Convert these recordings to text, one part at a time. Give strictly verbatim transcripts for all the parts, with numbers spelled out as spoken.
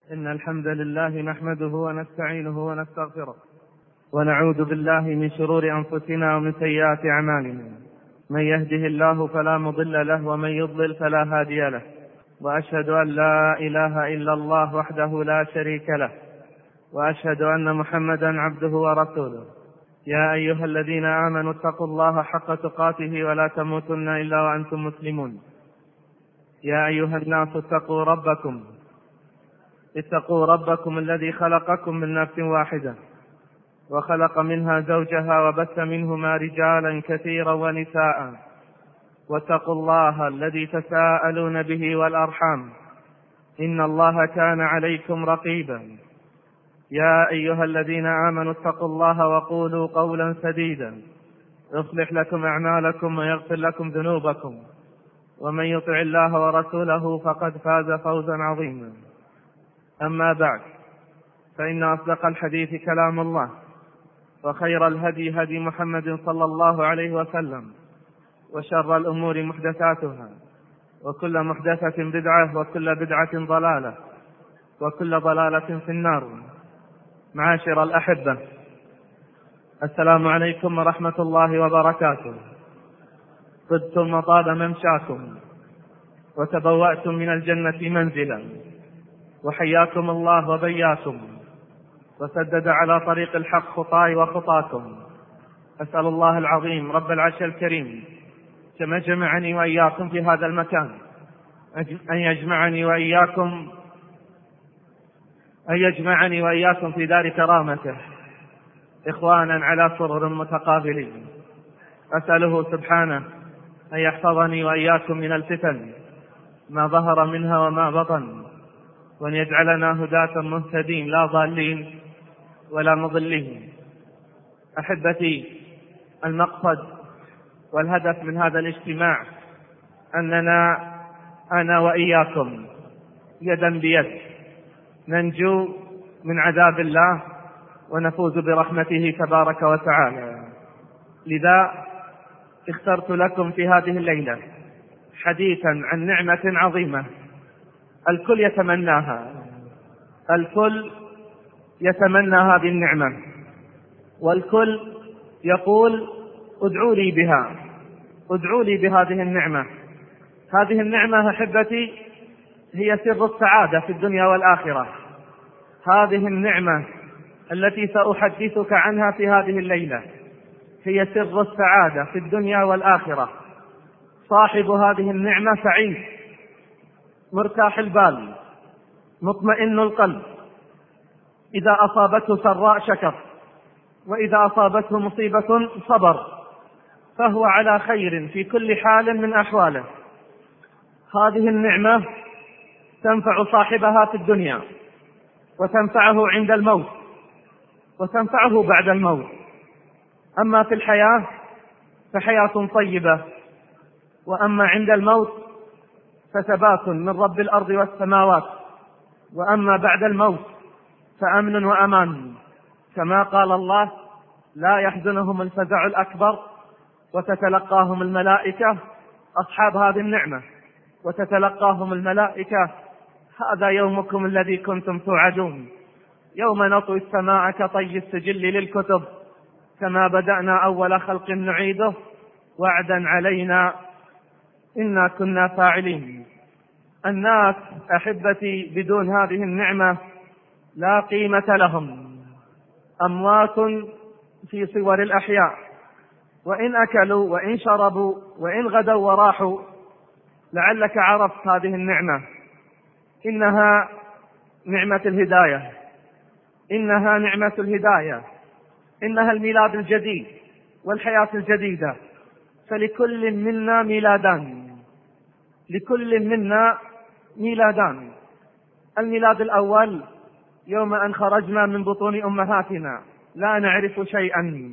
إن الحمد لله نحمده ونستعينه ونستغفره ونعوذ بالله من شرور أنفسنا ومن سيئات أعمالنا. من يهده الله فلا مضل له ومن يضلل فلا هادي له، وأشهد أن لا إله إلا الله وحده لا شريك له، وأشهد أن محمدا عبده ورسوله. يا أيها الذين آمنوا اتقوا الله حق تقاته ولا تموتن إلا وأنتم مسلمون. يا أيها الناس اتقوا ربكم اتقوا ربكم الذي خلقكم من نفس واحدة وخلق منها زوجها وبث منهما رجالا كثيرا ونساء، واتقوا الله الذي تساءلون به والأرحام إن الله كان عليكم رقيبا. يا أيها الذين آمنوا اتقوا الله وقولوا قولا سديدا يصلح لكم أعمالكم ويغفر لكم ذنوبكم، ومن يطع الله ورسوله فقد فاز فوزا عظيما. أما بعد، فإن أصدق الحديث كلام الله، وخير الهدي هدي محمد صلى الله عليه وسلم، وشر الأمور محدثاتها، وكل محدثة بدعة، وكل بدعة ضلالة، وكل ضلالة في النار. معاشر الأحبة، السلام عليكم ورحمة الله وبركاته. طبتم وطاب ممشاكم وتبوأتم من الجنة منزلا، وحياكم الله وبياكم وسدد على طريق الحق خطاي وخطاكم. أسأل الله العظيم رب العرش الكريم كما جمعني وإياكم في هذا المكان أن يجمعني وإياكم أن يجمعني وإياكم في دار كرامته إخوانا على سرر متقابلين. أسأله سبحانه أن يحفظني وإياكم من الفتن ما ظهر منها وما بطن، وأن يجعلنا هداة مهتدين لا ضالين ولا مضلين. أحبتي، المقصد والهدف من هذا الاجتماع أننا أنا وإياكم يدا بيد ننجو من عذاب الله ونفوز برحمته تبارك وتعالى. لذا اخترت لكم في هذه الليلة حديثا عن نعمة عظيمة الكل يتمناها، الكل يتمنى هذه النعمة، والكل يقول ادعوا لي بها، ادعوا لي بهذه النعمة. هذه النعمة أحبتي هي سر السعادة في الدنيا والآخرة. هذه النعمة التي سأحدثك عنها في هذه الليلة هي سر السعادة في الدنيا والآخرة. صاحب هذه النعمة سعيد مرتاح البال مطمئن القلب، إذا أصابته سراء شكر، وإذا أصابته مصيبة صبر، فهو على خير في كل حال من أحواله. هذه النعمة تنفع صاحبها في الدنيا، وتنفعه عند الموت، وتنفعه بعد الموت. أما في الحياة فحياة طيبة، وأما عند الموت فثبات من رب الأرض والسماوات، وأما بعد الموت فأمن وأمان، كما قال الله: لا يحزنهم الفزع الأكبر وتتلقاهم الملائكة. أصحاب هذه النعمة وتتلقاهم الملائكة: هذا يومكم الذي كنتم توعدون، يوم نطوي السماء كطي السجل للكتب، كما بدأنا أول خلق نعيده، وعدا علينا إنا كنا فاعلين. الناس أحبتي بدون هذه النعمة لا قيمة لهم، أموات في صور الأحياء، وإن أكلوا وإن شربوا وإن غدوا وراحوا. لعلك عرفت هذه النعمة، إنها نعمة الهداية، إنها نعمة الهداية، إنها الميلاد الجديد والحياة الجديدة. فلكل منا ميلادان، لكل منا ميلادان. الميلاد الأول يوم أن خرجنا من بطون أمهاتنا لا نعرف شيئا،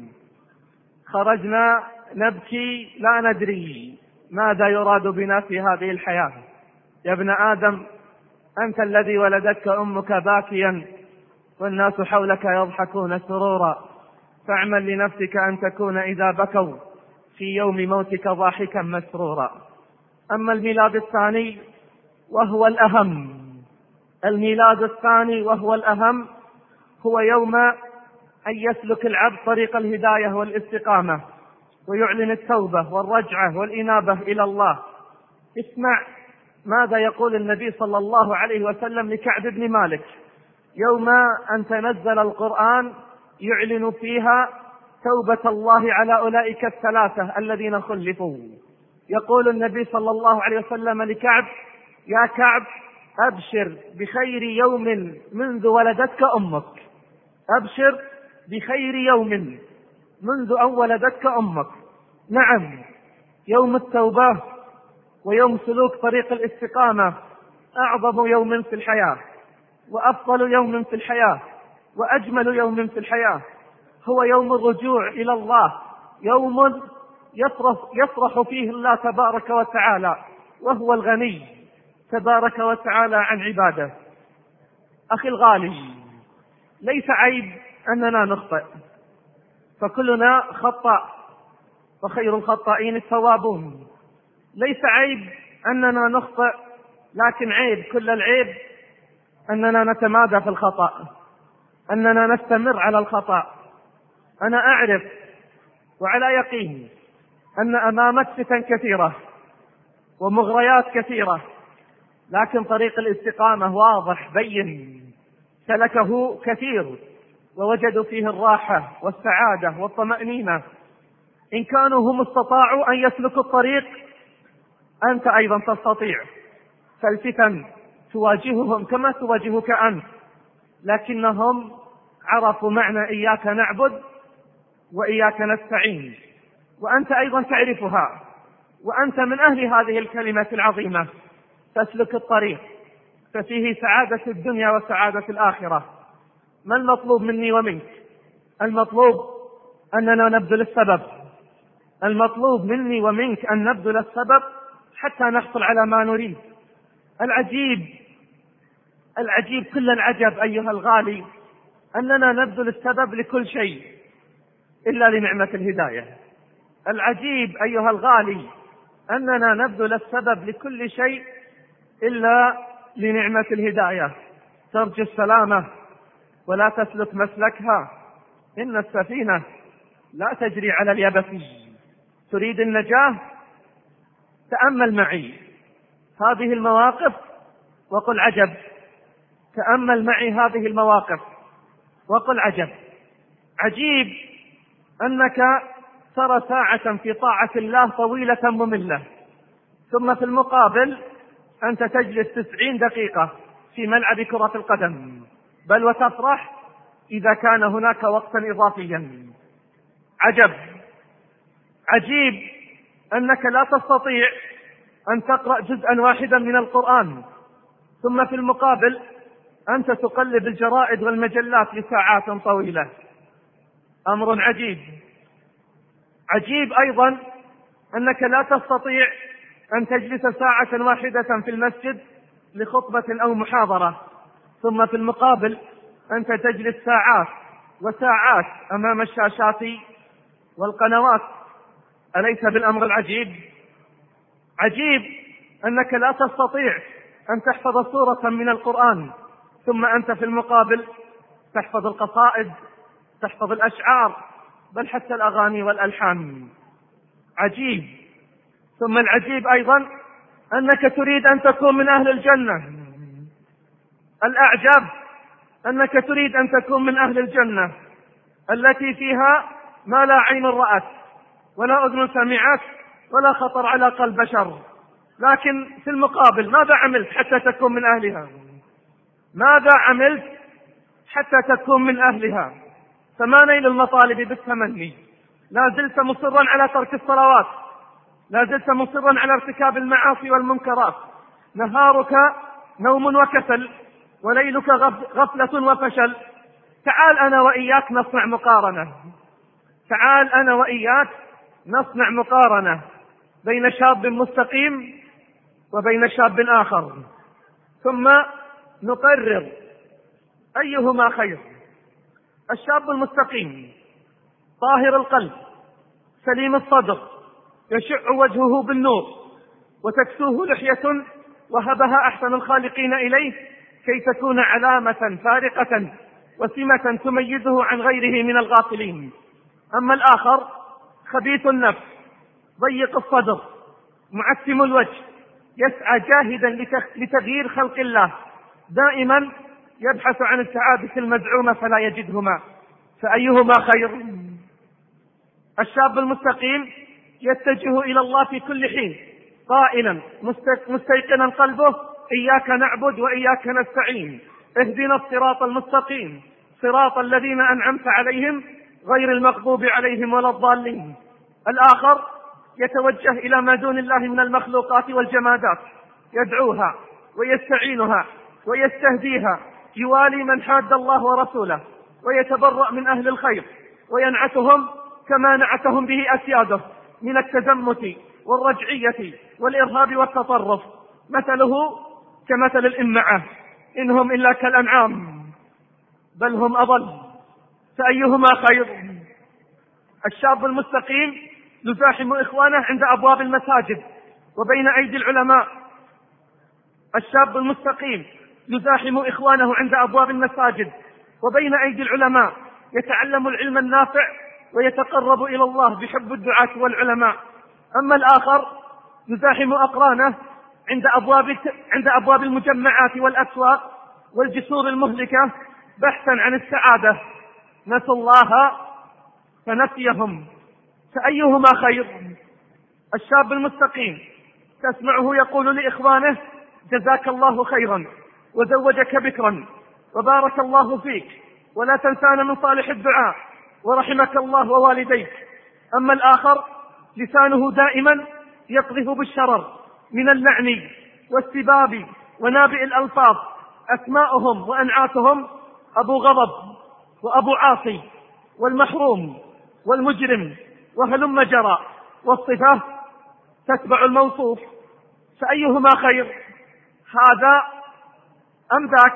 خرجنا نبكي لا ندري ماذا يراد بنا في هذه الحياة. يا ابن آدم، أنت الذي ولدتك أمك باكيا والناس حولك يضحكون سرورا، فاعمل لنفسك أن تكون إذا بكوا في يوم موتك ضاحكا مسرورا. أما الميلاد الثاني وهو الأهم، الميلاد الثاني وهو الأهم هو يوم أن يسلك العبد طريق الهداية والاستقامة ويعلن التوبة والرجعة والإنابة إلى الله. اسمع ماذا يقول النبي صلى الله عليه وسلم لكعب بن مالك يوم أن تنزل القرآن يعلن فيها توبة الله على أولئك الثلاثة الذين خلفوا. يقول النبي صلى الله عليه وسلم لكعب: يا كعب أبشر بخير يوم منذ ولدتك أمك، أبشر بخير يوم منذ أن ولدتك أمك. نعم، يوم التوبة ويوم سلوك طريق الاستقامة أعظم يوم في الحياة، وأفضل يوم في الحياة، وأجمل يوم في الحياة، هو يوم الرجوع إلى الله، يوم يفرح, يفرح فيه الله تبارك وتعالى وهو الغني تبارك وتعالى عن عباده. أخي الغالي، ليس عيب أننا نخطئ، فكلنا خطأ وخير الخطائين التوابون. ليس عيب أننا نخطئ، لكن عيب كل العيب أننا نتمادى في الخطأ، أننا نستمر على الخطأ. أنا أعرف وعلى يقين أن أمامك فتن كثيرة ومغريات كثيرة، لكن طريق الاستقامة واضح بين، سلكه كثير ووجدوا فيه الراحة والسعادة والطمأنينة. إن كانوا هم استطاعوا أن يسلكوا الطريق، أنت أيضا تستطيع، فالفتن تواجههم كما تواجهك أنت، لكنهم عرفوا معنى إياك نعبد وإياك نستعين، وأنت أيضا تعرفها، وأنت من أهل هذه الكلمة العظيمة. تسلك الطريق ففيه سعادة الدنيا وسعادة الآخرة. ما المطلوب مني ومنك؟ المطلوب أننا نبذل السبب، المطلوب مني ومنك أن نبذل السبب حتى نحصل على ما نريد. العجيب العجيب كل العجب أيها الغالي أننا نبذل السبب لكل شيء إلا لنعمة الهداية. العجيب أيها الغالي أننا نبذل السبب لكل شيء إلا لنعمة الهداية. ترجو السلامة ولا تسلك مسلكها، إن السفينة لا تجري على اليبس. تريد النجاة؟ تأمل معي هذه المواقف وقل عجب. تأمل معي هذه المواقف وقل عجب. عجيب أنك ترى ساعة في طاعة الله طويلة مملة، ثم في المقابل أنت تجلس تسعين دقيقة في ملعب كرة القدم، بل وتفرح إذا كان هناك وقتا إضافيا. عجب عجيب أنك لا تستطيع أن تقرأ جزءا واحدا من القرآن، ثم في المقابل أنت تقلب الجرائد والمجلات لساعات طويلة. أمر عجيب. عجيب أيضا أنك لا تستطيع أن تجلس ساعة واحدة في المسجد لخطبة أو محاضرة، ثم في المقابل أنت تجلس ساعات وساعات أمام الشاشات والقنوات. أليس بالأمر العجيب؟ عجيب أنك لا تستطيع أن تحفظ سورة من القرآن، ثم أنت في المقابل تحفظ القصائد، تحفظ الأشعار، بل حتى الأغاني والألحان. عجيب. ثم العجيب أيضا أنك تريد أن تكون من أهل الجنة. الأعجب أنك تريد أن تكون من أهل الجنة التي فيها ما لا عين رأت ولا أذن سمعت ولا خطر على قلب بشر، لكن في المقابل ماذا عملت حتى تكون من أهلها؟ ماذا عملت حتى تكون من أهلها؟ فما نيل المطالب بالتمني؟ لا زلت مصرا على ترك الصلوات، لا زلت مصرا على ارتكاب المعاصي والمنكرات. نهارك نوم وكسل، وليلك غفلة وفشل. تعال أنا وإياك نصنع مقارنة، تعال أنا وإياك نصنع مقارنة بين شاب مستقيم وبين شاب آخر، ثم نقرر أيهما خير. الشاب المستقيم طاهر القلب سليم الصدر يشع وجهه بالنور وتكسوه لحية وهبها أحسن الخالقين إليه، كي تكون علامة فارقة وسمة تميزه عن غيره من الغافلين. أما الآخر خبيث النفس ضيق الصدر معتم الوجه، يسعى جاهدا لتغيير خلق الله، دائما يبحث عن السعادة المزعومة فلا يجدهما، فأيهما خير؟ الشاب المستقيم يتجه إلى الله في كل حين قائلا مستيقنا قلبه: إياك نعبد وإياك نستعين، اهدنا الصراط المستقيم صراط الذين أنعمت عليهم غير المغضوب عليهم ولا الضالين. الآخر يتوجه إلى ما دون الله من المخلوقات والجمادات، يدعوها ويستعينها ويستهديها، يوالي من حاد الله ورسوله ويتبرأ من أهل الخير وينعتهم كما نعتهم به أسياده من التزمت والرجعية والإرهاب والتطرف. مثله كمثل الإمعة، إنهم إلا كالأنعام بل هم أضل، فأيهما خير؟ الشاب المستقيم يزاحم إخوانه عند أبواب المساجد وبين أيدي العلماء. الشاب المستقيم يزاحم إخوانه عند أبواب المساجد وبين أيدي العلماء، يتعلم العلم النافع ويتقرب إلى الله بحب الدعاة والعلماء. أما الآخر يزاحم أقرانه عند أبواب عند أبواب المجمعات والأسواق والجسور المهلكة بحثا عن السعادة، نسوا الله فنسيهم، فأيهما خير؟ الشاب المستقيم تسمعه يقول لإخوانه: جزاك الله خيرا وزوجك بكرا وبارك الله فيك ولا تنسانا من صالح الدعاء ورحمك الله ووالديك. أما الآخر لسانه دائما يقذف بالشرر من اللعن والسباب ونابئ الألفاظ، أسماؤهم وأنعاتهم: أبو غضب وأبو عاصي والمحروم والمجرم وهلم جرى، والصفة تتبع الموصوف، فأيهما خير؟ هذا أم ذاك؟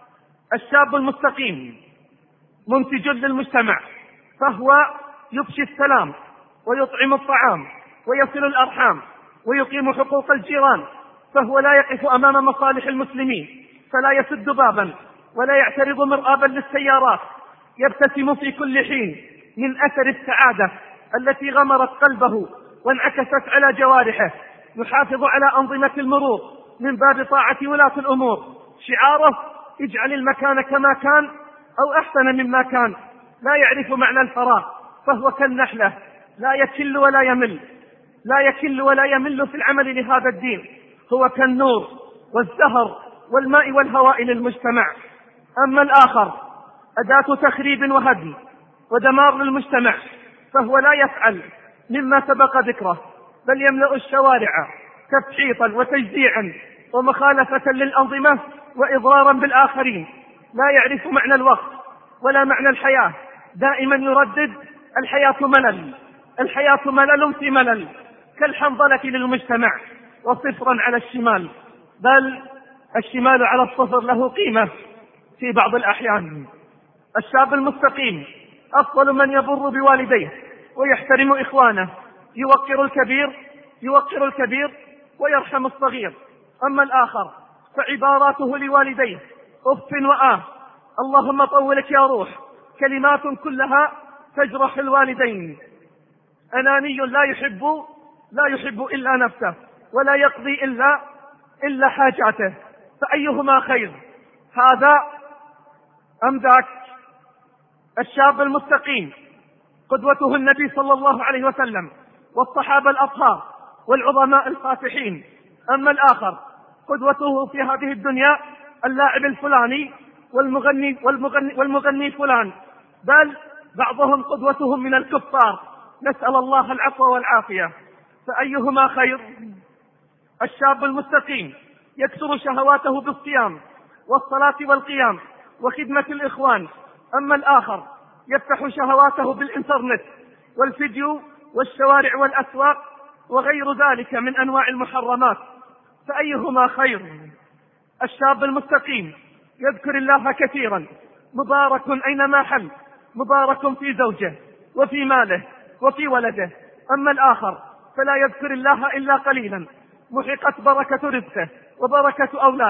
الشاب المستقيم منتج للمجتمع، فهو يفشي السلام ويطعم الطعام ويصل الأرحام ويقيم حقوق الجيران، فهو لا يقف أمام مصالح المسلمين فلا يسد بابا ولا يعترض مرآبا للسيارات، يبتسم في كل حين من أثر السعادة التي غمرت قلبه وانعكست على جوارحه، يحافظ على أنظمة المرور من باب طاعة ولاة الأمور، شعاره: اجعل المكان كما كان أو أحسن مما كان، لا يعرف معنى الفراغ، فهو كالنحلة لا يكل ولا يمل لا يكل ولا يمل في العمل لهذا الدين، هو كالنور والزهر والماء والهواء للمجتمع. أما الآخر أداة تخريب وهدم ودمار للمجتمع، فهو لا يفعل مما سبق ذكره، بل يملأ الشوارع تفحيطا وتجزيعا ومخالفة للأنظمة وإضرارا بالآخرين، لا يعرف معنى الوقت ولا معنى الحياة، دائما يردد: الحياة ملل الحياة ملل في ملل، كالحنظلة للمجتمع وصفرا على الشمال، بل الشمال على الصفر له قيمة في بعض الأحيان. الشاب المستقيم أفضل من يبر بوالديه ويحترم إخوانه، يوقر الكبير يوقر الكبير ويرحم الصغير. أما الآخر فعباراته لوالديه: أف وآه، اللهم طولك يا روح، كلمات كلها تجرح الوالدين. أناني لا يحب لا يحب إلا نفسه ولا يقضي إلا إلا حاجاته، فأيهما خير؟ هذا أم ذاك؟ الشاب المستقيم قدوته النبي صلى الله عليه وسلم والصحابة الأطهار والعظماء الفاتحين. أما الآخر قدوته في هذه الدنيا اللاعب الفلاني والمغني, والمغني, والمغني فلان، بل بعضهم قدوتهم من الكفار، نسأل الله العفو والعافية، فأيهما خير؟ الشاب المستقيم يكسر شهواته بالصيام والصلاة والقيام وخدمة الإخوان. أما الآخر يفتح شهواته بالإنترنت والفيديو والشوارع والأسواق وغير ذلك من أنواع المحرمات، فأيهما خير؟ الشاب المستقيم يذكر الله كثيرا، مبارك أينما حل، مبارك في زوجه وفي ماله وفي ولده. أما الآخر فلا يذكر الله إلا قليلا، محقت بركة رزقه وبركة أولاده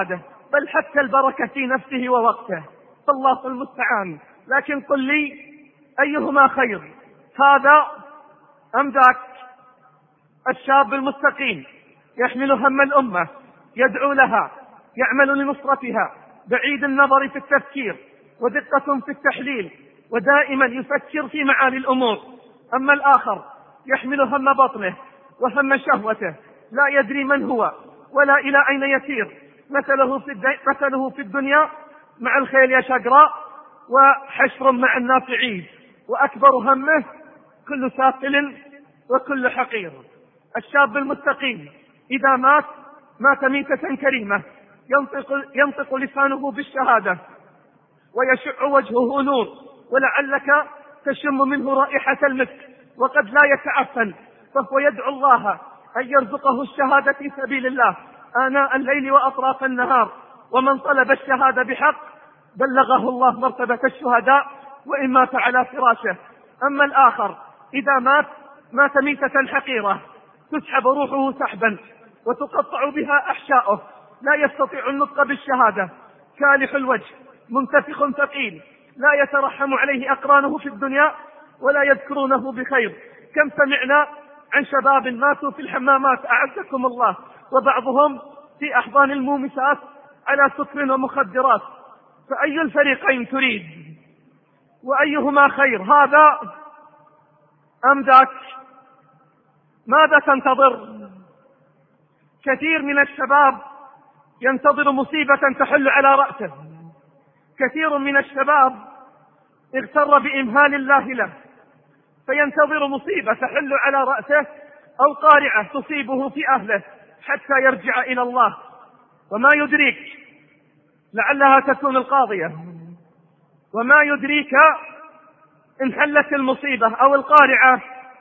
بل حتى البركة في نفسه ووقته، فالله المستعان. لكن قل لي أيهما خير، هذا أم ذاك؟ الشاب المستقيم يحمل هم الأمة، يدعو لها، يعمل لنصرتها، بعيد النظر في التفكير ودقة في التحليل، ودائما يفكر في معالي الأمور. أما الآخر يحمل هم بطنه وهم شهوته، لا يدري من هو ولا إلى أين يسير، مثله في, مثله في الدنيا مع الخيل يشقراء وحشر مع الناس عيد، وأكبر همه كل ساقل وكل حقير. الشاب المستقيم إذا مات مات ميتة كريمة، ينطق, ينطق لسانه بالشهادة ويشع وجهه نور، ولعلك تشم منه رائحة المسك وقد لا يتعفن، فهو يدعو الله أن يرزقه الشهادة في سبيل الله آناء الليل وأطراف النهار. ومن طلب الشهادة بحق بلغه الله مرتبة الشهداء وإن مات على فراشه. أما الآخر إذا مات مات ميتة حقيرة، تسحب روحه سحبا وتقطع بها أحشاؤه، لا يستطيع النطق بالشهادة، كالح الوجه، منتفخ ثقيل، لا يترحم عليه أقرانه في الدنيا ولا يذكرونه بخير. كم سمعنا عن شباب ماتوا في الحمامات أعزكم الله، وبعضهم في أحضان المومسات على سكر ومخدرات. فأي الفريقين تريد وأيهما خير، هذا أم ذاك؟ ماذا تنتظر؟ كثير من الشباب ينتظر مصيبة تحل على رأسه، كثير من الشباب اغتر بإمهال الله له فينتظر مصيبة تحل على رأسه أو قارعة تصيبه في أهله حتى يرجع إلى الله، وما يدريك لعلها تكون القاضية، وما يدريك إن حلت المصيبة أو القارعة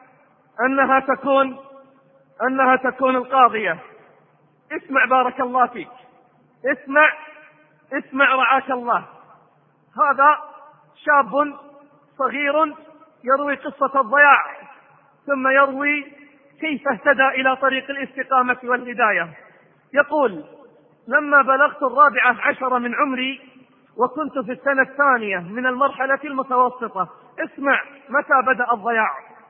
أنها تكون أنها تكون القاضية. اسمع بارك الله فيك، اسمع اسمع رعاك الله. هذا شاب صغير يروي قصة الضياع، ثم يروي كيف اهتدى إلى طريق الاستقامة والهداية. يقول: لما بلغت الرابعة عشر من عمري وكنت في السنة الثانية من المرحلة المتوسطة. اسمع متى بدأ الضياع: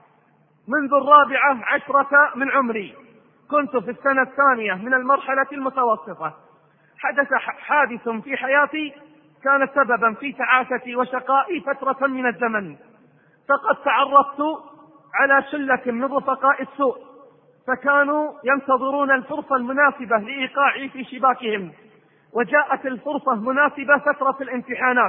منذ الرابعة عشرة من عمري كنت في السنة الثانية من المرحلة المتوسطة. حدث حادث في حياتي كان سببا في تعاستي وشقائي فترة من الزمن، فقد تعرفت على شلة من رفقاء السوء، فكانوا ينتظرون الفرصة المناسبة لإيقاعي في شباكهم، وجاءت الفرصة مناسبة فترة الامتحانات،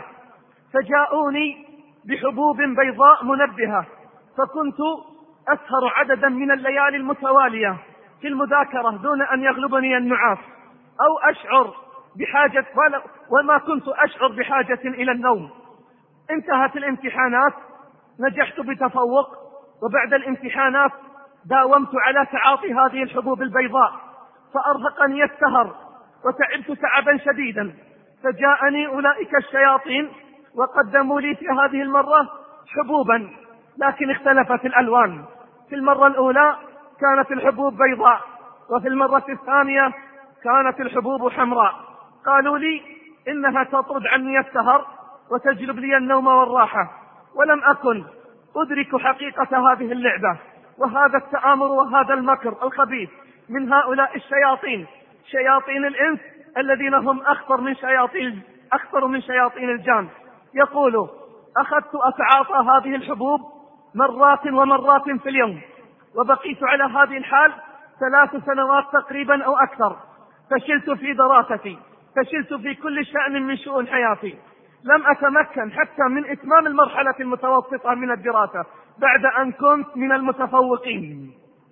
فجاءوني بحبوب بيضاء منبهة، فكنت أسهر عددا من الليالي المتوالية في المذاكرة دون أن يغلبني النعاس أو أشعر بحاجة، وما كنت أشعر بحاجة إلى النوم. انتهت الامتحانات، نجحت بتفوق، وبعد الامتحانات داومت على تعاطي هذه الحبوب البيضاء، فأرهقني السهر وتعبت تعبا شديدا، فجاءني أولئك الشياطين وقدموا لي في هذه المرة حبوبا، لكن اختلفت الألوان. في المرة الأولى كانت الحبوب بيضاء، وفي المرة الثانية كانت الحبوب حمراء. قالوا لي إنها تطرد عني السهر وتجلب لي النوم والراحة، ولم أكن أدرك حقيقة هذه اللعبة وهذا التآمر وهذا المكر الخبيث من هؤلاء الشياطين، شياطين الإنس الذين هم أخطر من شياطين أخطر من شياطين الجان. يقول: أخذت أتعاطى هذه الحبوب مرات ومرات في اليوم، وبقيت على هذه الحال ثلاث سنوات تقريبا أو أكثر. فشلت في دراستي، فشلت في كل شأن من شؤون حياتي، لم أتمكن حتى من إتمام المرحلة المتوسطة من الدراسة بعد أن كنت من المتفوقين،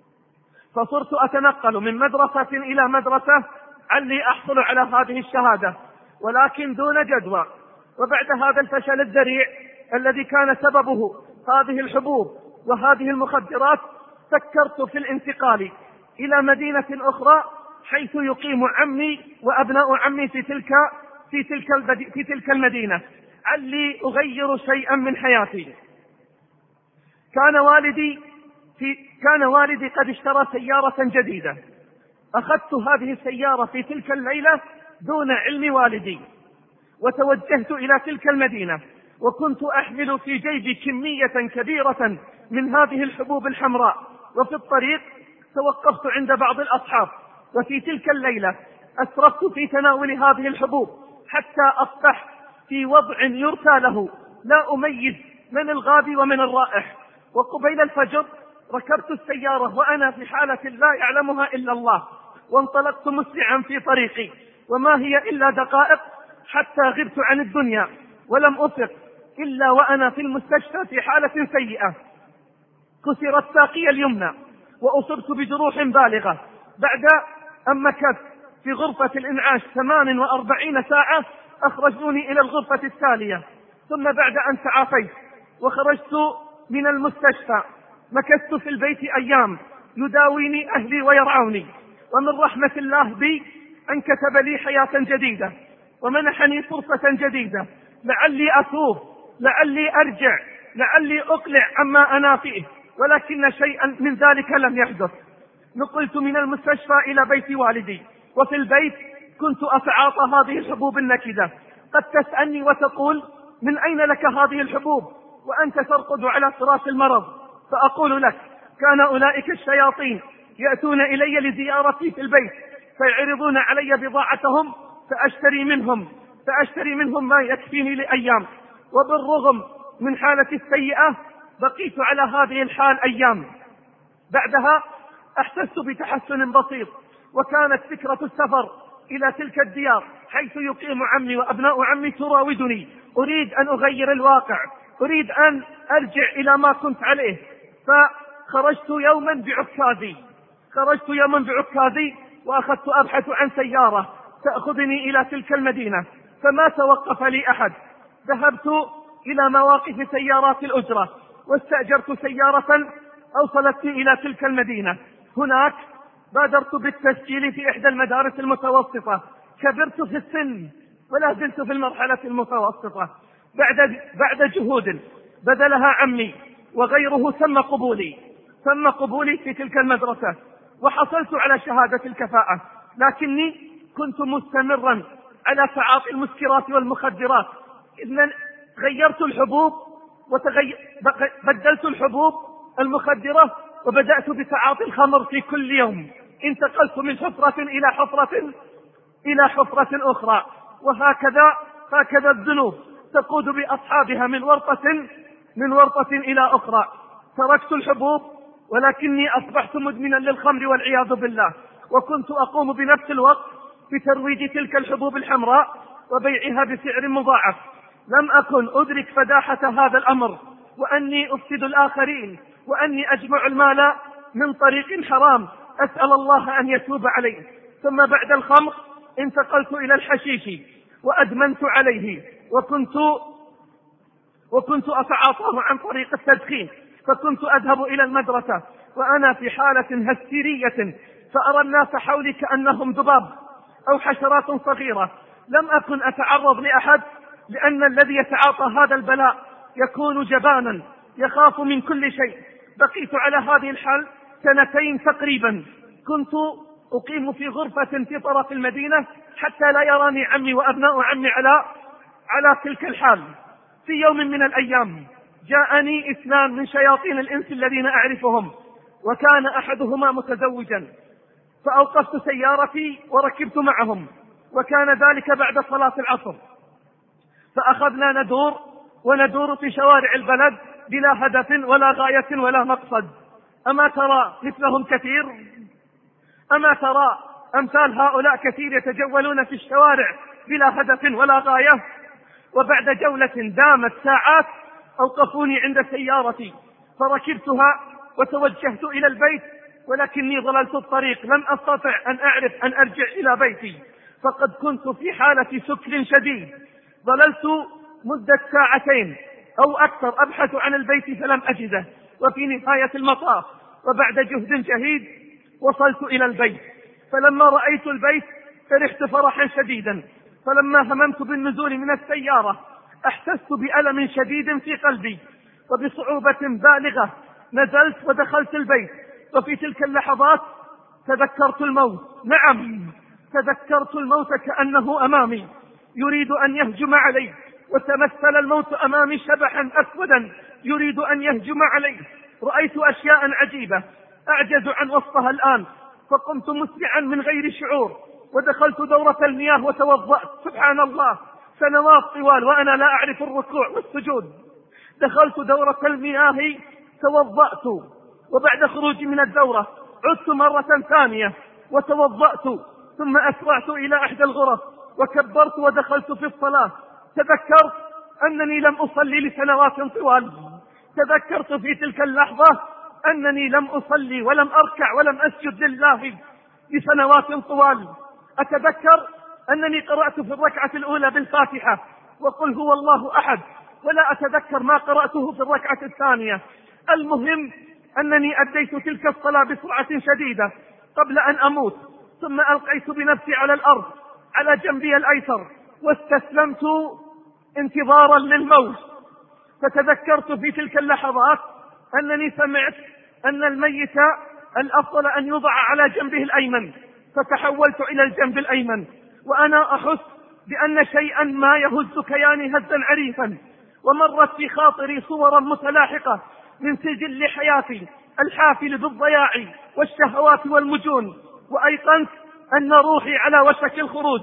فصرت أتنقل من مدرسة إلى مدرسة علي أحصل على هذه الشهادة، ولكن دون جدوى. وبعد هذا الفشل الذريع الذي كان سببه هذه الحبوب وهذه المخدرات، فكرت في الانتقال إلى مدينة أخرى حيث يقيم عمي وأبناء عمي في تلك في تلك في تلك المدينة، علي أغير شيئا من حياتي. كان والدي في كان والدي قد اشترى سيارة جديدة. أخذت هذه السيارة في تلك الليلة دون علم والدي، وتوجهت إلى تلك المدينة، وكنت أحمل في جيبي كمية كبيرة من هذه الحبوب الحمراء. وفي الطريق توقفت عند بعض الأصحاب، وفي تلك الليلة أسرفت في تناول هذه الحبوب حتى أصبحت في وضع يرثى له، لا أميز من الغابي ومن الرائح. وقبيل الفجر ركبت السيارة وأنا في حالة لا يعلمها إلا الله، وانطلقت مسرعا في طريقي، وما هي إلا دقائق حتى غبت عن الدنيا، ولم أفق إلا وأنا في المستشفى في حالة سيئة. كسرت ساقي اليمنى وأصبت بجروح بالغة. بعد أن مكثت في غرفة الإنعاش ثمان وأربعين ساعة أخرجوني إلى الغرفة التالية. ثم بعد أن تعافيت وخرجت من المستشفى مكثت في البيت أيام يداويني أهلي ويرعوني. ومن رحمة الله بي أن كتب لي حياة جديدة ومنحني فرصة جديدة، لعلي أتوب، لعلي أرجع، لعلي أقلع عما أنا فيه، ولكن شيئا من ذلك لم يحدث. نقلت من المستشفى إلى بيت والدي، وفي البيت كنت أتعاطى هذه الحبوب النكدة. قد تسألني وتقول: من أين لك هذه الحبوب وأنت ترقد على فراش المرض؟ فأقول لك: كان أولئك الشياطين يأتون إلي لزيارتي في البيت، فيعرضون علي بضاعتهم فأشتري منهم فأشتري منهم ما يكفيني لأيام. وبالرغم من حالتي السيئة بقيت على هذه الحال أيام. بعدها أحسست بتحسن بسيط، وكانت فكرة السفر إلى تلك الديار حيث يقيم عمي وأبناء عمي تراودني. أريد أن أغير الواقع، أريد أن أرجع إلى ما كنت عليه. فخرجت يوما بعكازي خرجت يوما بعكازي وأخذت أبحث عن سيارة تأخذني إلى تلك المدينة، فما توقف لي أحد. ذهبت إلى مواقف سيارات الأجرة واستأجرت سيارة أوصلتني إلى تلك المدينة. هناك بادرت بالتسجيل في إحدى المدارس المتوسطة. كبرت في السن ولا زلت في المرحلة المتوسطة. بعد, بعد جهود بذلها عمي وغيره تم قبولي تم قبولي في تلك المدرسة، وحصلت على شهادة الكفاءة. لكني كنت مستمرا على تعاطي المسكرات والمخدرات، إذن غيرت الحبوب وبدلت الحبوب المخدرة وبدأت بتعاطي الخمر في كل يوم. انتقلت من حفرة إلى حفرة إلى حفرة أخرى، وهكذا هكذا الذنوب تقود بأصحابها من ورطة من ورطة إلى أخرى. تركت الحبوب ولكني أصبحت مدمنا للخمر والعياذ بالله، وكنت أقوم بنفس الوقت بترويج تلك الحبوب الحمراء وبيعها بسعر مضاعف. لم أكن أدرك فداحة هذا الأمر، وأني أفسد الآخرين، وأني أجمع المال من طريق حرام. أسأل الله أن يتوب عليه. ثم بعد الخمر انتقلت إلى الحشيش وأدمنت عليه، وكنت وكنت أتعاطاه عن طريق التدخين. فكنت أذهب إلى المدرسة وأنا في حالة هستيرية، فأرى الناس حولي كأنهم ذباب أو حشرات صغيرة. لم أكن أتعرض لأحد، لأن الذي يتعاطى هذا البلاء يكون جبانا يخاف من كل شيء. بقيت على هذه الحال سنتين تقريبا. كنت أقيم في غرفة في طرف المدينة حتى لا يراني عمي وأبناء عمي على على تلك الحال. في يوم من الأيام جاءني اثنان من شياطين الإنس الذين أعرفهم، وكان أحدهما متزوجا، فأوقفت سيارتي وركبت معهم، وكان ذلك بعد صلاة العصر. فأخذنا ندور وندور في شوارع البلد بلا هدف ولا غاية ولا مقصد. أما ترى مثلهم كثير؟ أما ترى أمثال هؤلاء كثير يتجولون في الشوارع بلا هدف ولا غاية؟ وبعد جولة دامت ساعات أوقفوني عند سيارتي، فركبتها وتوجهت إلى البيت، ولكني ضللت الطريق، لم أستطع أن أعرف أن أرجع إلى بيتي، فقد كنت في حالة سكر شديد. ضللت مدة ساعتين أو أكثر أبحث عن البيت فلم أجده، وفي نهاية المطاف وبعد جهد جهيد وصلت إلى البيت. فلما رأيت البيت فرحت فرحا شديدا، فلما هممت بالنزول من السيارة أحسست بألم شديد في قلبي، وبصعوبة بالغة نزلت ودخلت البيت. وفي تلك اللحظات تذكرت الموت. نعم، تذكرت الموت كأنه أمامي يريد أن يهجم علي، وتمثل الموت أمامي شبحا أسودا يريد أن يهجم علي. رأيت أشياء عجيبة أعجز عن وصفها الآن، فقمت مسرعا من غير شعور ودخلت دورة المياه وتوضأت. سبحان الله، سنوات طوال وأنا لا أعرف الركوع والسجود. دخلت دورة المياه توضأت، وبعد خروجي من الدورة عدت مرة ثانية وتوضأت، ثم أسرعت إلى إحدى الغرف وكبرت ودخلت في الصلاة. تذكرت أنني لم أصلي لسنوات طوال. تذكرت في تلك اللحظة أنني لم أصلي ولم أركع ولم أسجد لله لسنوات طوال. أتذكر أنني قرأت في الركعة الأولى بالفاتحة وقل هو الله أحد، ولا أتذكر ما قرأته في الركعة الثانية. المهم أنني أديت تلك الصلاة بسرعة شديدة قبل أن أموت، ثم ألقيت بنفسي على الأرض على جنبي الأيسر واستسلمت انتظارا للموت. فتذكرت في تلك اللحظات أنني سمعت أن الميت الأفضل أن يوضع على جنبه الأيمن، فتحولت إلى الجنب الأيمن وأنا أحس بأن شيئا ما يهز كياني هزا عريفا. ومرت في خاطري صورا متلاحقة من سجل حياتي الحافل بالضياع والشهوات والمجون، وأيقنت أن روحي على وشك الخروج.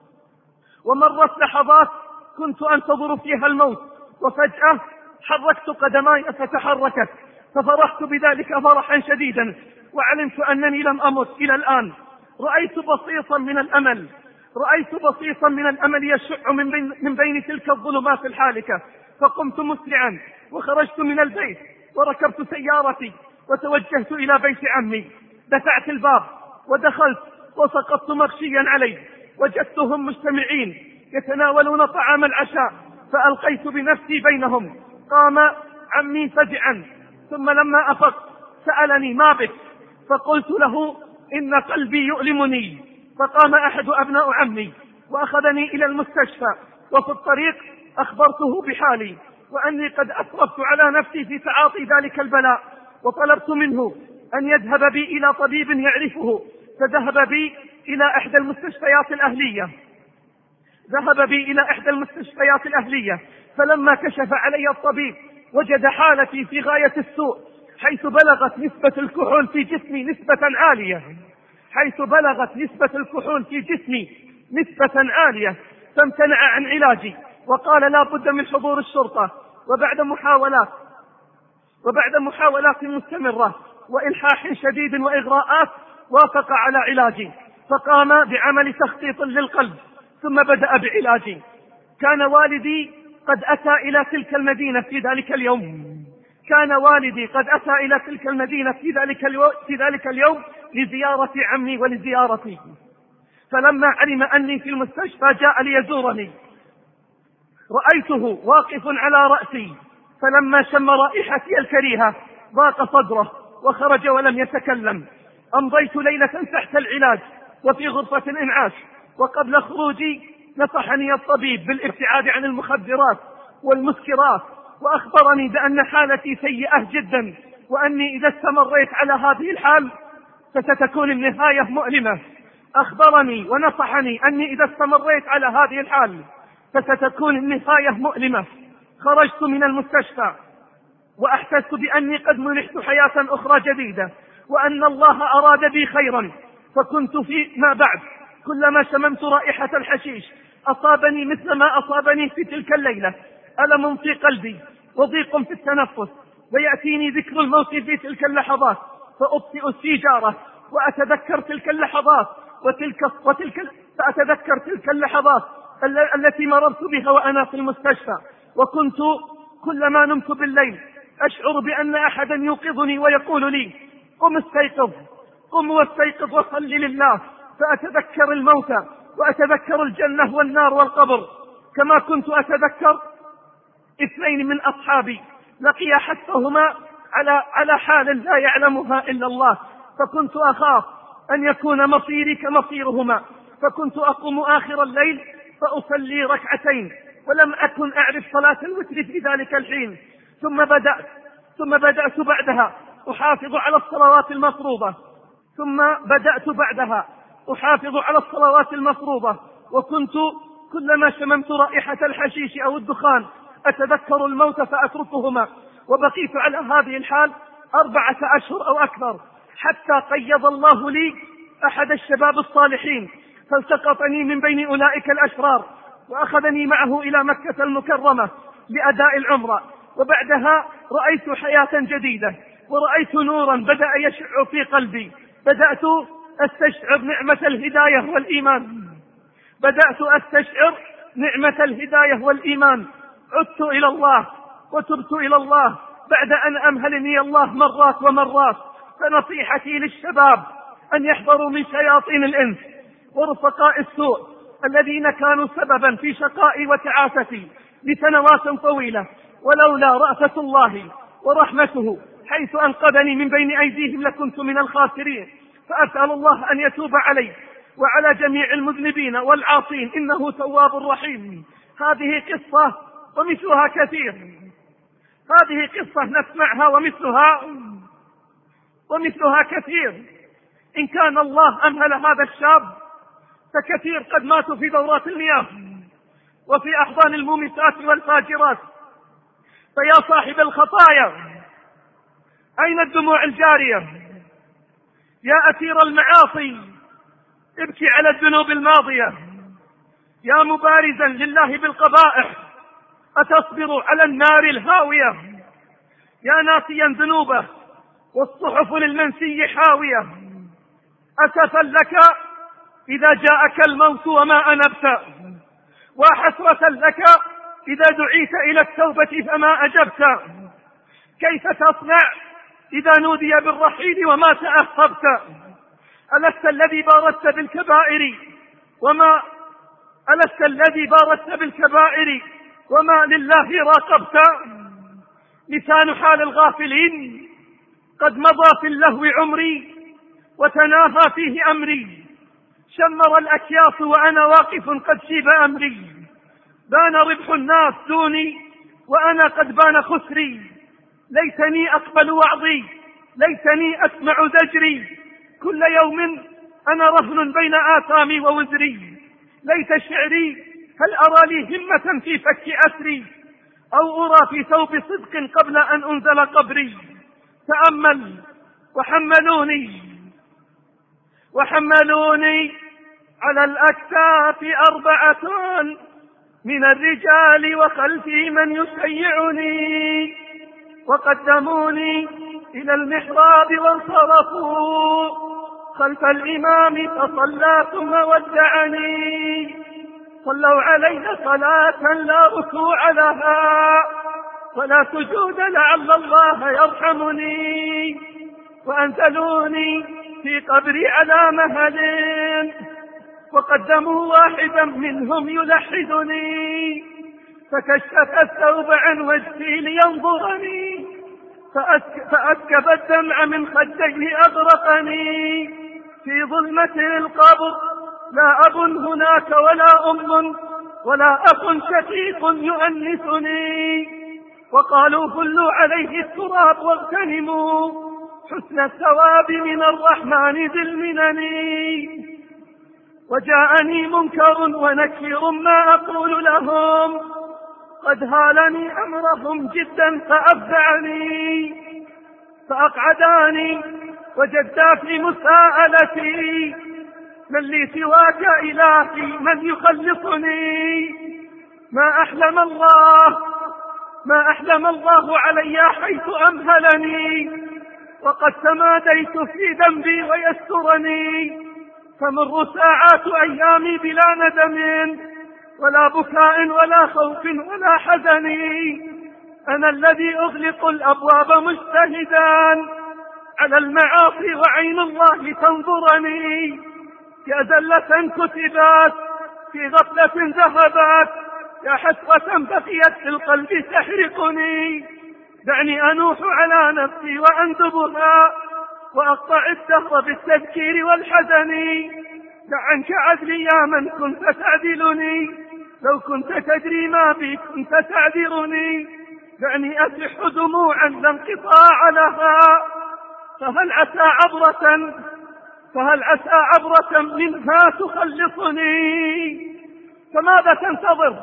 ومرت لحظات كنت أنتظر فيها الموت، وفجأة حركت قدماي فتحركت، ففرحت بذلك فرحا شديدا وعلمت أنني لم أمت إلى الآن. رأيت بسيطا من الأمل رأيت بسيطا من الأمل يشع من بين, من بين تلك الظلمات الحالكة. فقمت مسرعا وخرجت من البيت وركبت سيارتي وتوجهت إلى بيت عمي. دفعت الباب ودخلت وسقطت مغشيا عليه. وجدتهم مجتمعين يتناولون طعام العشاء، فألقيت بنفسي بينهم. قام عمي فزعا، ثم لما أفقت سألني ما بك؟ فقلت له إن قلبي يؤلمني. فقام أحد أبناء عمي وأخذني إلى المستشفى، وفي الطريق أخبرته بحالي وأني قد أسرفت على نفسي في تعاطي ذلك البلاء، وطلبت منه أن يذهب بي إلى طبيب يعرفه، فذهب بي إلى إحدى المستشفيات الأهلية ذهب بي إلى إحدى المستشفيات الأهلية فلما كشف علي الطبيب وجد حالتي في غاية السوء، حيث بلغت نسبة الكحول في جسمي نسبة عالية حيث بلغت نسبة الكحول في جسمي نسبة عالية فامتنع عن علاجي وقال لا بد من حضور الشرطة. وبعد محاولات وبعد محاولات مستمرة وإلحاح شديد وإغراءات وافق على علاجي، فقام بعمل تخطيط للقلب ثم بدأ بعلاجي. كان والدي قد أتى إلى تلك المدينة في ذلك اليوم كان والدي قد أتى إلى تلك المدينة في ذلك اليوم, في ذلك اليوم لزيارة عمي ولزيارتي. فلما علم أني في المستشفى جاء ليزورني. رأيته واقف على رأسي، فلما شم رائحتي الكريهة ضاق صدره وخرج ولم يتكلم. أمضيت ليلة تحت العلاج وفي غرفة الإنعاش، وقبل خروجي نصحني الطبيب بالابتعاد عن المخدرات والمسكرات، وأخبرني بأن حالتي سيئة جدا، وأني إذا استمريت على هذه الحال فستكون النهاية مؤلمة. أخبرني ونصحني أني إذا استمريت على هذه الحال فستكون النهاية مؤلمة. خرجت من المستشفى وأحسست بأني قد منحت حياة أخرى جديدة، وأن الله أراد بي خيرا. فكنت فيما بعد كلما شممت رائحة الحشيش أصابني مثل ما أصابني في تلك الليلة ألم في قلبي وضيق في التنفس، ويأتيني ذكر الموت في تلك اللحظات فأبطئ السيجارة وأتذكر تلك اللحظات وتلك وتلك فأتذكر تلك اللحظات التي مررت بها وأنا في المستشفى. وكنت كلما نمت بالليل أشعر بأن أحدا يوقظني ويقول لي قم استيقظ قم واستيقظ وصل لله. فأتذكر الموت وأتذكر الجنة والنار والقبر، كما كنت أتذكر اثنين من أصحابي لقي حتفهما على على حال لا يعلمها إلا الله، فكنت أخاف أن يكون مصيري كمصيرهما، فكنت أقوم آخر الليل فأصلي ركعتين، ولم أكن أعرف صلاة الوتر في ذلك الحين. ثم بدأت ثم بدأت بعدها أحافظ على الصلوات المفروضة، ثم بدأت بعدها أحافظ على الصلوات المفروضة، وكنت كلما شممت رائحة الحشيش أو الدخان أتذكر الموت فأتركهما، وبقيت على هذه الحال أربعة أشهر أو أكثر، حتى قيض الله لي أحد الشباب الصالحين فالتقطني من بين أولئك الأشرار وأخذني معه إلى مكة المكرمة لأداء العمرة. وبعدها رأيت حياة جديدة، ورأيت نورا بدأ يشع في قلبي، بدأت أستشعر نعمة الهداية والإيمان بدأت أستشعر نعمة الهداية والإيمان عدت إلى الله وتبت إلى الله بعد أن أمهلني الله مرات ومرات. فنصيحتي للشباب أن يحذروا من شياطين الإنس ورفقاء السوء الذين كانوا سببا في شقائي وتعاستي لسنوات طويلة، ولولا رأفة الله ورحمته حيث أنقذني من بين أيديهم لكنت من الخاسرين. فأسأل الله أن يتوب علي وعلى جميع المذنبين والعاصين، إنه تواب رحيم. هذه قصة ومثلها كثير، هذه قصة نسمعها ومثلها ومثلها كثير. إن كان الله أمهل هذا الشاب فكثير قد ماتوا في دورات المياه وفي أحضان المومسات والفاجرات. فيا صاحب الخطايا، أين الدموع الجارية؟ يا أثير المعاصي، ابكي على الذنوب الماضية. يا مبارزا لله بالقبائح، أتصبر على النار الهاوية؟ يا ناسيا ذنوبه والصحف للمنسي حاوية، أسفا لك إذا جاءك الموت وما أنبت، وحسرة لك إذا دعيت إلى التوبة فما أجبت. كيف تصنع إذا نودي بالرحيل وما تأهبت؟ ألست الذي بارزت بالكبائر وما ألست الذي بارزت بالكبائر وما لله راقبت؟ لسان حال الغافلين قد مضى في اللهو عمري وتناهى فيه أمري، شمر الأكياس وأنا واقف قد شيب أمري، بان ربح الناس دوني وأنا قد بان خسري، ليتني أقبل وعظي ليتني أسمع زجري، كل يوم أنا رهن بين آثامي ووزري، ليت شعري هل أرى لي همة في فك أسري، أو أرى في ثوب صدق قبل أن أنزل قبري. تأمل وحملوني وحملوني على الأكتاف أربعة من الرجال وخلفي من يشيعني، وقدموني إلى المحراب وانصرفوا خلف الإمام فصلى ثم ودعني، صلوا علي صلاة لا ركوع لها ولا سجود لعل الله يرحمني، وأنزلوني في قبري على مهل وقدموا واحدا منهم يلحدني، فكشف الثوب عن وجهي لينظرني فأسكب الدمع من خديه أبرقني، في ظلمة القبر لا أب هناك ولا أم ولا أخ شقيق يؤنسني، وقالوا فلوا عليه التراب واغتنموا حسن الثواب من الرحمن ذي المنن، وجاءني منكر ونكير ما أقول لهم قد هالني أمرهم جدا فأفزعني، فأقعداني وجدا في مساءلتي من لي سواك إلهي من يخلصني، ما أحلم الله ما أحلم الله علي حيث أمهلني، وقد تماديت في ذنبي ويسترني، فمر ساعات أيامي بلا ندم ولا بكاء ولا خوف ولا حزن، أنا الذي أغلق الأبواب مجتهدا على المعاصي وعين الله تنظرني، يا زلة كتبت في غفلة ذهبت، يا حسرة بقيت في القلب تحرقني، دعني أنوح على نفسي وأندبها وأقطع الدهر بالتذكير والحزن، دع عنك عدلي يا من كنت تعدلني، لو كنت تدري ما بي كنت تعذرني، دعني أسح دموعا لا انقطاع لها، فهل عسى عبرة فهل عسى عبرة منها تخلصني؟ فماذا تنتظر؟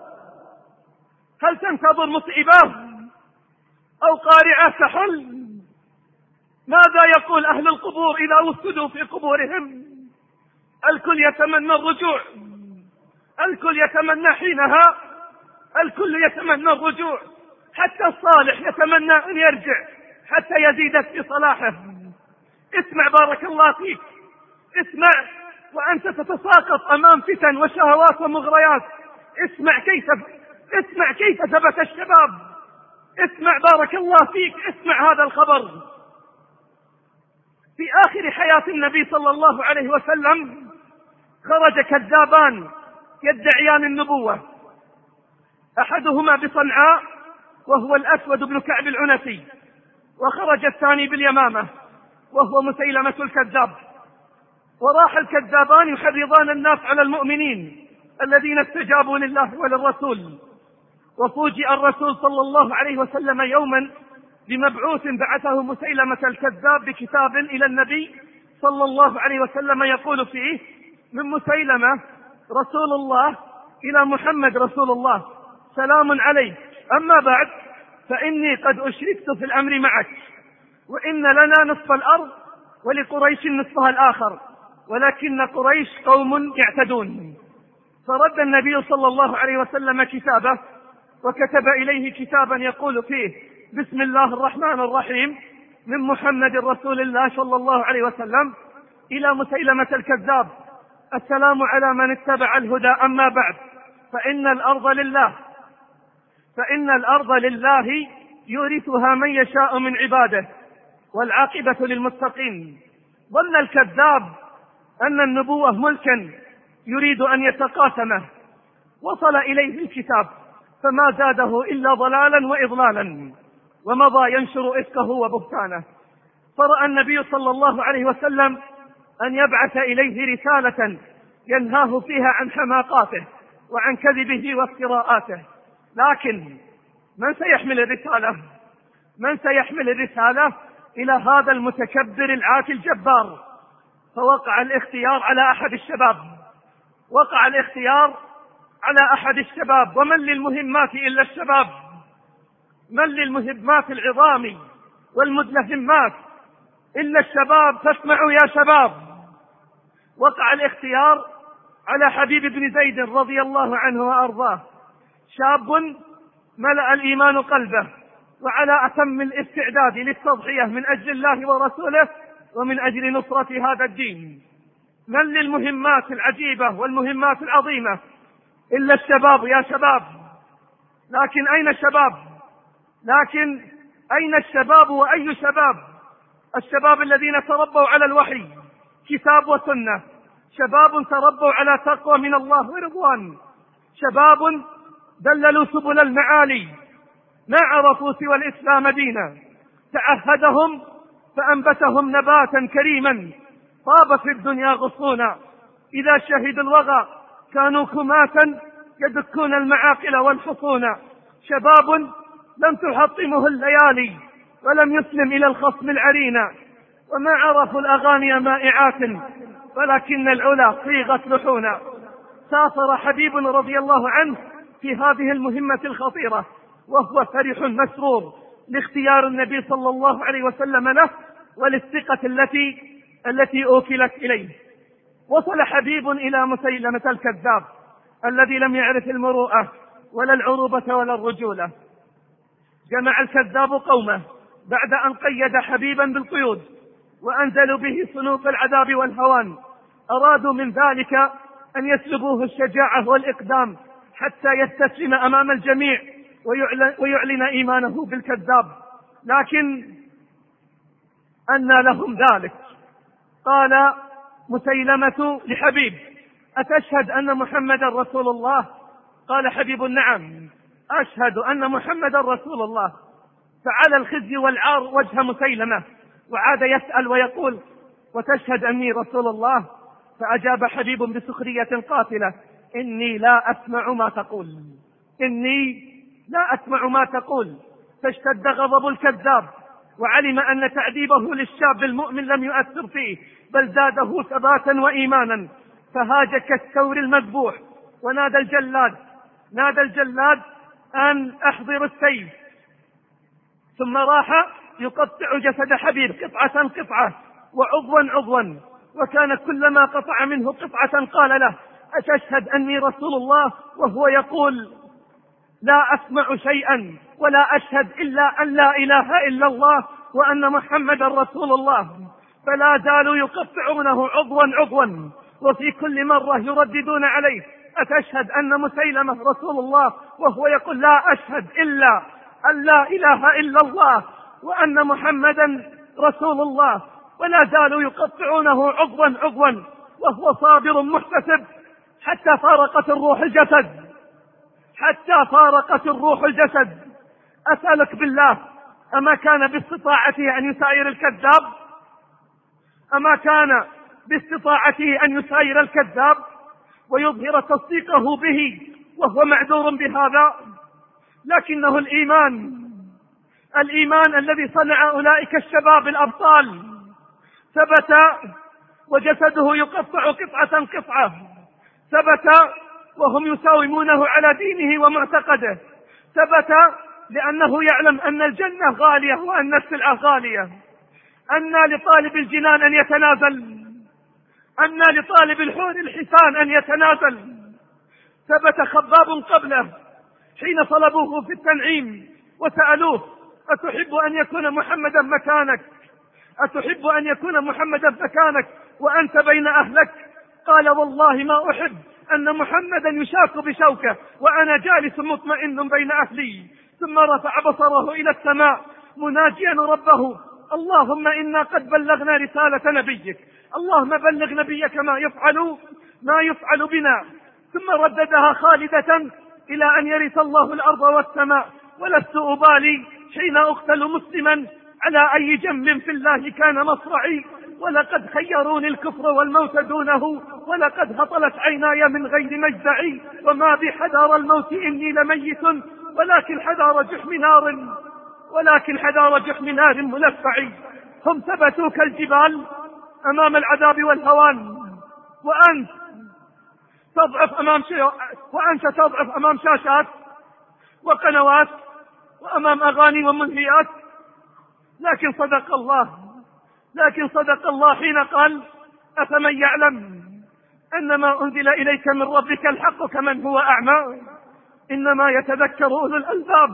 هل تنتظر مصيبة أو قارعة تحل؟ ماذا يقول أهل القبور إذا وسدوا في قبورهم؟ الكل يتمنى الرجوع، الكل يتمنى حينها، الكل يتمنى الرجوع، حتى الصالح يتمنى أن يرجع حتى يزيد في صلاحه. اسمع بارك الله فيك، اسمع وأنت تتساقط أمام فتن وشهوات ومغريات. اسمع كيف اسمع كيف ثبت الشباب. اسمع بارك الله فيك، اسمع هذا الخبر. في آخر حياة النبي صلى الله عليه وسلم خرج كذابان يدعيان النبوة، أحدهما بصنعاء وهو الأسود بن كعب العنسي، وخرج الثاني باليمامة وهو مسيلمة الكذاب. وراح الكذابان يحرضان الناس على المؤمنين الذين استجابوا لله وللرسول. وفوجئ الرسول صلى الله عليه وسلم يوما بمبعوث بعثه مسيلمة الكذاب بكتاب إلى النبي صلى الله عليه وسلم يقول فيه: من مسيلمة رسول الله إلى محمد رسول الله، سلام عليك، أما بعد فإني قد أشركت في الأمر معك، وإن لنا نصف الأرض ولقريش نصفها الآخر، ولكن قريش قوم يعتدون. فرد النبي صلى الله عليه وسلم كتابه وكتب إليه كتابا يقول فيه: بسم الله الرحمن الرحيم، من محمد رسول الله صلى الله عليه وسلم إلى مسيلمة الكذاب، السلام على من اتبع الهدى، أما بعد فإن الأرض لله فإن الأرض لله يورثها من يشاء من عباده، والعاقبة للمتقين. ظن الكذاب أن النبوة ملكا يريد أن يتقاسمه، وصل إليه الكتاب فما زاده إلا ضلالا وإضلالا، ومضى ينشر إفكه وبهتانه. فرأى النبي صلى الله عليه وسلم أن يبعث إليه رسالة ينهاه فيها عن حماقاته وعن كذبه وافتراءاته. لكن من سيحمل الرسالة؟ من سيحمل الرسالة إلى هذا المتكبر العاتي الجبار؟ فوقع الاختيار على أحد الشباب وقع الاختيار على أحد الشباب ومن للمهمات إلا الشباب؟ من للمهمات العظام والمدلهمات إلا الشباب؟ فاسمعوا يا شباب. وقع الاختيار على حبيب بن زيد رضي الله عنه وأرضاه، شاب ملأ الإيمان قلبه وعلى أتم الاستعداد للتضحية من أجل الله ورسوله ومن أجل نصرة هذا الدين. من للمهمات العجيبة والمهمات العظيمة إلا الشباب يا شباب. لكن أين الشباب؟ لكن أين الشباب وأي شباب؟ الشباب الذين تربوا على الوحي كتاب وسنة، شباب تربوا على تقوى من الله ورضوان، شباب دللوا سبل المعالي، ما عرفوا سوى الإسلام دينا، تعهدهم فأنبتهم نباتا كريما طاب في الدنيا غصونا، إذا شهدوا الوغى كانوا كماتا يدكون المعاقل والحصون، شباب لم تحطمه الليالي ولم يسلم إلى الخصم العرينا، وما عرفوا الأغاني مائعات ولكن العلا صيغت لحونا. سافر حبيب رضي الله عنه في هذه المهمة الخطيرة وهو فرح مسرور لاختيار النبي صلى الله عليه وسلم له وللثقة التي التي أوكلت إليه. وصل حبيب إلى مسيلمة الكذاب الذي لم يعرف المروءة ولا العروبة ولا الرجولة. جمع الكذاب قومه بعد أن قيد حبيبا بالقيود وأنزلوا به صنوف العذاب والهوان. أرادوا من ذلك أن يسلبوه الشجاعة والإقدام حتى يستسلم أمام الجميع ويعلن, ويعلن إيمانه بالكذاب. لكن أنى لهم ذلك؟ قال مسيلمة لحبيب: أتشهد أن محمد رسول الله؟ قال حبيب: نعم أشهد أن محمد رسول الله. فعلى الخزي والعار وجه مسيلمة وعاد يسأل ويقول: وتشهد أني رسول الله؟ فأجاب حبيب بسخرية قاتلة: إني لا أسمع ما تقول إني لا أسمع ما تقول. فاشتد غضب الكذاب وعلم أن تعذيبه للشاب المؤمن لم يؤثر فيه بل زاده ثباتا وإيمانا، فهاج كالثور المذبوح ونادى الجلاد نادى الجلاد أن أحضر السيف، ثم راح يقطع جسد حبيب قطعة قطعة وعضوا عضوا، وكان كلما قطع منه قطعة قال له: أتشهد أني رسول الله؟ وهو يقول: لا أسمع شيئا ولا أشهد إلا أن لا إله إلا الله وأن محمدا رسول الله. فلا زالوا يقطعونه عضوا عضوا، وفي كل مرة يرددون عليه: أتشهد أن مسيلمة رسول الله؟ وهو يقول: لا أشهد إلا أن لا إله إلا الله وأن محمدا رسول الله. ولا زالوا يقطعونه عضوا عضوا وهو صابر محتسب حتى فارقت الروح الجسد حتى فارقت الروح الجسد. أسألك بالله، أما كان باستطاعته أن يساير الكذاب؟ أما كان باستطاعته أن يساير الكذاب ويظهر تصديقه به وهو معذور بهذا؟ لكنه الإيمان الإيمان الذي صنع أولئك الشباب الأبطال ثبت، وجسده يقطع قطعة قطعة، ثبت وهم يساومونه على دينه ومعتقده، ثبت لأنه يعلم أن الجنة غالية وأن السلعة غالية. أن لطالب الجنان أن يتنازل، أن لطالب الحور الحسان أن يتنازل. ثبت خباب قبله حين طلبوه في التنعيم وسألوه: أتحب أن يكون محمدا مكانك؟ أتحب أن يكون محمدا مكانك وأنت بين أهلك؟ قال: والله ما أحب أن محمدا يشاك بشوكه وأنا جالس مطمئن بين أهلي. ثم رفع بصره إلى السماء مناجيا ربه: اللهم إنا قد بلغنا رسالة نبيك، اللهم بلغ نبيك ما يفعل ما يفعل بنا. ثم رددها خالدة إلى أن يرث الله الأرض والسماء، ولست أبالي حين أقتل مسلما على أي جنب في الله كان مصرعي، ولقد خيروني الكفر والموت دونه، ولقد هطلت عيناي من غير مجزعي، وما بحذار الموت إني لميت، ولكن حذار جحم نار ولكن حذار جحم نار ملفعي. هم ثبتوا كالجبال أمام العذاب والهوان، وأنت تضعف أمام شيء وأنت تضعف أمام شاشات وقنوات وأمام أغاني ومنهيات. لكن صدق الله لكن صدق الله حين قال: أفمن يعلم أن ما أنزل إليك من ربك الحق كمن هو أعمى. إنما يتذكر أولو الألباب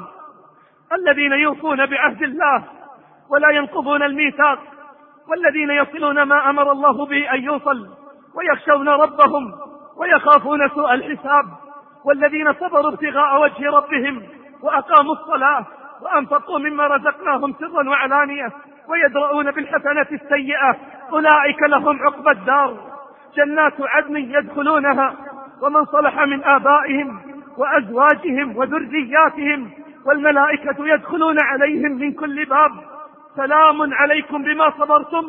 الذين يوفون بعهد الله ولا ينقضون الميثاق، والذين يصلون ما أمر الله به أن يوصل، ويخشون ربهم ويخافون سوء الحساب، والذين صبروا ابتغاء وجه ربهم وأقاموا الصلاة وأنفقوا مما رزقناهم سرا وعلانية ويدرؤون بالحسنة السيئة أولئك لهم عقبى الدار، جنات عدن يدخلونها ومن صلح من آبائهم وأزواجهم وذرياتهم، والملائكة يدخلون عليهم من كل باب، سلام عليكم بما صبرتم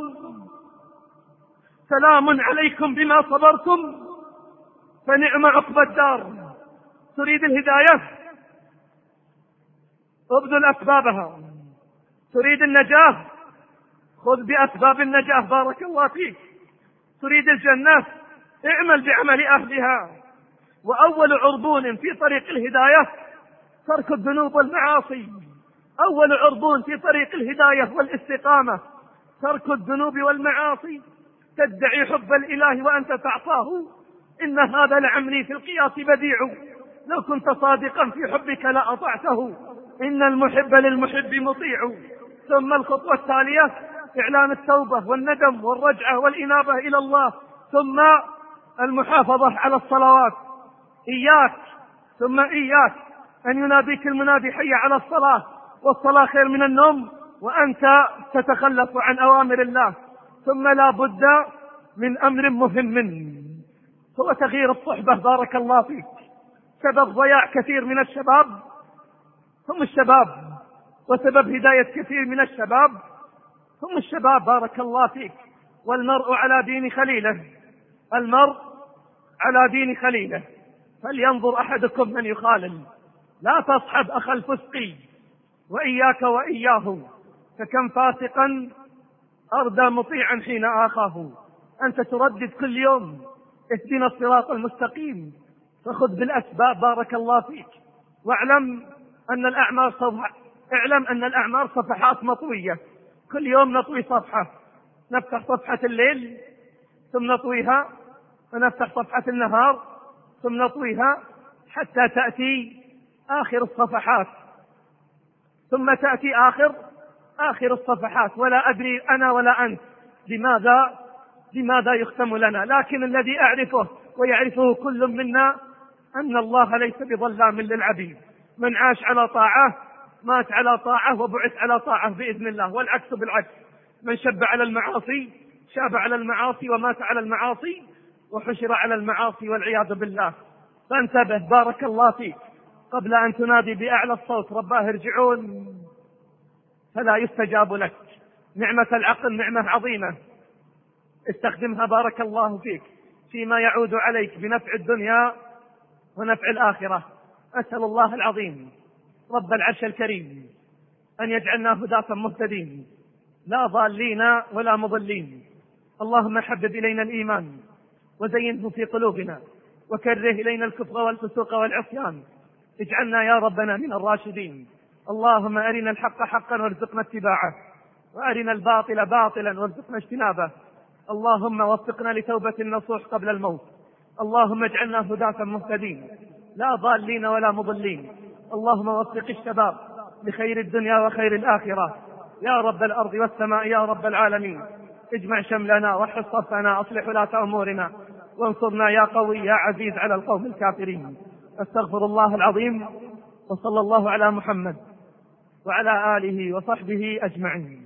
سلام عليكم بما صبرتم فنعم عقبى الدار. تريد الهداية؟ ابذل أسبابها. تريد النجاة؟ خذ بأسباب النجاة، بارك الله فيك. تريد الجنة؟ اعمل بعمل أهلها. وأول عربون في طريق الهداية ترك الذنوب والمعاصي. أول عربون في طريق الهداية والاستقامة ترك الذنوب والمعاصي. تدعي حب الإله وأنت تعصاه، إن هذا لعمري في القياس بديع، لو كنت صادقا في حبك لأطعته، إن المحب للمحب مطيع. ثم الخطوة التالية إعلان التوبة والندم والرجعة والإنابة إلى الله، ثم المحافظة على الصلوات. إياك ثم إياك أن يناديك المنادي: حي على الصلاة، والصلاة خير من النوم، وأنت تتخلف عن أوامر الله. ثم لا بد من أمر مهم هو تغيير الصحبة، بارك الله فيك. سبب ضياع كثير من الشباب هم الشباب، وسبب هداية كثير من الشباب هم الشباب، بارك الله فيك. والمرء على دين خليله المرء على دين خليله فلينظر أحدكم من يخالل. لا تصحب أخ الفسق وإياك وإياه، فكم فاسقا أردى مطيعا حين آخاه. أنت تردد كل يوم اهدنا الصراط المستقيم، فخذ بالأسباب بارك الله فيك، واعلم أن الأعمار صفح... اعلم أن الأعمار صفحات مطوية، كل يوم نطوي صفحة، نفتح صفحة الليل ثم نطويها، ونفتح صفحة النهار ثم نطويها، حتى تأتي آخر الصفحات، ثم تأتي آخر آخر الصفحات، ولا أدري أنا ولا أنت لماذا لماذا يختم لنا. لكن الذي أعرفه ويعرفه كل منا أن الله ليس بظلام للعبيد، من عاش على طاعة مات على طاعة وبعث على طاعة بإذن الله، والعكس بالعكس، من شب على المعاصي شاب على المعاصي ومات على المعاصي وحشر على المعاصي والعياذ بالله. فانتبه بارك الله فيك، قبل أن تنادي بأعلى الصوت رباه ارجعون فلا يستجاب لك. نعمة العقل نعمة عظيمة، استخدمها بارك الله فيك فيما يعود عليك بنفع الدنيا ونفع الآخرة. أسأل الله العظيم رب العرش الكريم أن يجعلنا هداة مهتدين لا ضالين ولا مضلين. اللهم حبب إلينا الإيمان وزينه في قلوبنا، وكره إلينا الكفر والفسوق والعصيان، اجعلنا يا ربنا من الراشدين. اللهم أرنا الحق حقا وارزقنا اتباعه، وأرنا الباطل باطلا وارزقنا اجتنابه. اللهم وفقنا لتوبة النصوح قبل الموت. اللهم اجعلنا هداة مهتدين لا ضالين ولا مضلين. اللهم وفق الشباب لخير الدنيا وخير الآخرة يا رب الأرض والسماء يا رب العالمين. اجمع شملنا وحص صفنا، أصلح ولاة أمورنا، وانصرنا يا قوي يا عزيز على القوم الكافرين. استغفر الله العظيم، وصلى الله على محمد وعلى آله وصحبه أجمعين.